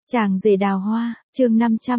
Chàng rể đào hoa, chương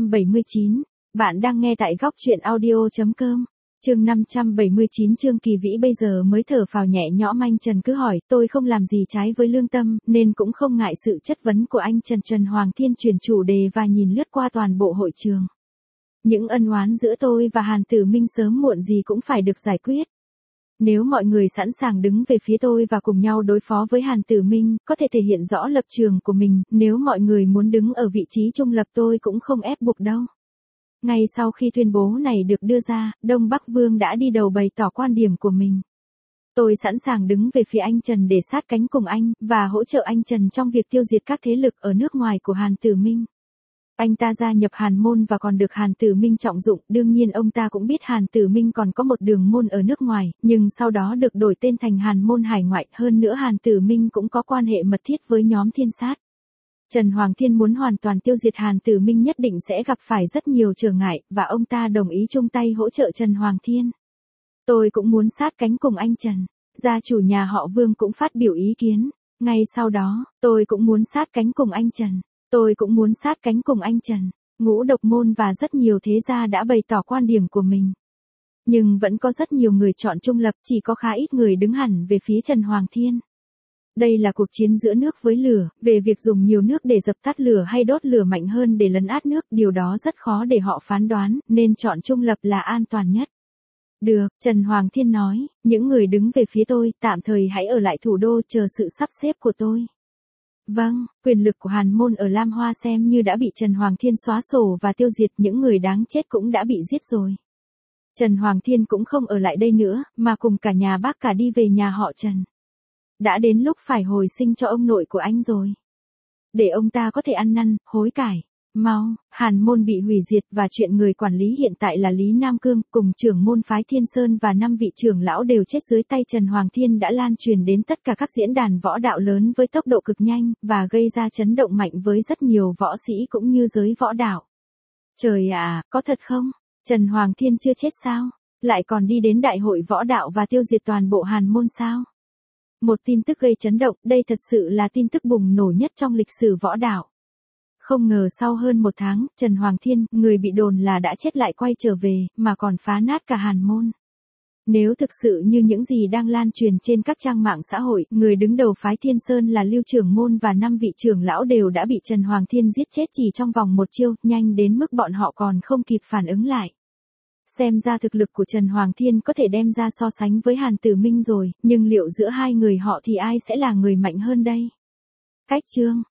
579. Bạn đang nghe tại góc truyện audio.com. Chương 579. Trương Kỳ Vĩ bây giờ mới thở phào nhẹ nhõm. Anh Trần cứ hỏi, tôi không làm gì trái với lương tâm, nên cũng không ngại sự chất vấn của anh Trần. Trần Hoàng Thiên chuyển chủ đề và nhìn lướt qua toàn bộ hội trường. Những ân oán giữa tôi và Hàn Tử Minh sớm muộn gì cũng phải được giải quyết. Nếu mọi người sẵn sàng đứng về phía tôi và cùng nhau đối phó với Hàn Tử Minh, có thể thể hiện rõ lập trường của mình, nếu mọi người muốn đứng ở vị trí trung lập tôi cũng không ép buộc đâu. Ngay sau khi tuyên bố này được đưa ra, Đông Bắc Vương đã đi đầu bày tỏ quan điểm của mình. Tôi sẵn sàng đứng về phía anh Trần để sát cánh cùng anh, và hỗ trợ anh Trần trong việc tiêu diệt các thế lực ở nước ngoài của Hàn Tử Minh. Anh ta gia nhập Hàn môn và còn được Hàn Tử Minh trọng dụng, đương nhiên ông ta cũng biết Hàn Tử Minh còn có một đường môn ở nước ngoài, nhưng sau đó được đổi tên thành Hàn môn hải ngoại, hơn nữa Hàn Tử Minh cũng có quan hệ mật thiết với nhóm thiên sát. Trần Hoàng Thiên muốn hoàn toàn tiêu diệt Hàn Tử Minh nhất định sẽ gặp phải rất nhiều trở ngại, và ông ta đồng ý chung tay hỗ trợ Trần Hoàng Thiên. Tôi cũng muốn sát cánh cùng anh Trần. Gia chủ nhà họ Vương cũng phát biểu ý kiến. Ngay sau đó, tôi cũng muốn sát cánh cùng anh Trần. Tôi cũng muốn sát cánh cùng anh Trần. Ngũ độc môn và rất nhiều thế gia đã bày tỏ quan điểm của mình. Nhưng vẫn có rất nhiều người chọn trung lập, chỉ có khá ít người đứng hẳn về phía Trần Hoàng Thiên. Đây là cuộc chiến giữa nước với lửa, về việc dùng nhiều nước để dập tắt lửa hay đốt lửa mạnh hơn để lấn át nước, điều đó rất khó để họ phán đoán, nên chọn trung lập là an toàn nhất. Được, Trần Hoàng Thiên nói, những người đứng về phía tôi, tạm thời hãy ở lại thủ đô chờ sự sắp xếp của tôi. Vâng, quyền lực của Hàn môn ở Lam Hoa xem như đã bị Trần Hoàng Thiên xóa sổ và tiêu diệt, những người đáng chết cũng đã bị giết rồi. Trần Hoàng Thiên cũng không ở lại đây nữa, mà cùng cả nhà bác cả đi về nhà họ Trần. Đã đến lúc phải hồi sinh cho ông nội của anh rồi. Để ông ta có thể ăn năn, hối cải. Mau, Hàn môn bị hủy diệt và chuyện người quản lý hiện tại là Lý Nam Cương, cùng trưởng môn phái Thiên Sơn và 5 vị trưởng lão đều chết dưới tay Trần Hoàng Thiên đã lan truyền đến tất cả các diễn đàn võ đạo lớn với tốc độ cực nhanh, và gây ra chấn động mạnh với rất nhiều võ sĩ cũng như giới võ đạo. Trời ạ, có thật không? Trần Hoàng Thiên chưa chết sao? Lại còn đi đến đại hội võ đạo và tiêu diệt toàn bộ Hàn môn sao? Một tin tức gây chấn động, đây thật sự là tin tức bùng nổ nhất trong lịch sử võ đạo. Không ngờ sau hơn 1 tháng, Trần Hoàng Thiên, người bị đồn là đã chết lại quay trở về, mà còn phá nát cả Hàn môn. Nếu thực sự như những gì đang lan truyền trên các trang mạng xã hội, người đứng đầu phái Thiên Sơn là Lưu trưởng môn và 5 vị trưởng lão đều đã bị Trần Hoàng Thiên giết chết chỉ trong vòng một chiêu, nhanh đến mức bọn họ còn không kịp phản ứng lại. Xem ra thực lực của Trần Hoàng Thiên có thể đem ra so sánh với Hàn Tử Minh rồi, nhưng liệu giữa hai người họ thì ai sẽ là người mạnh hơn đây? Cách chương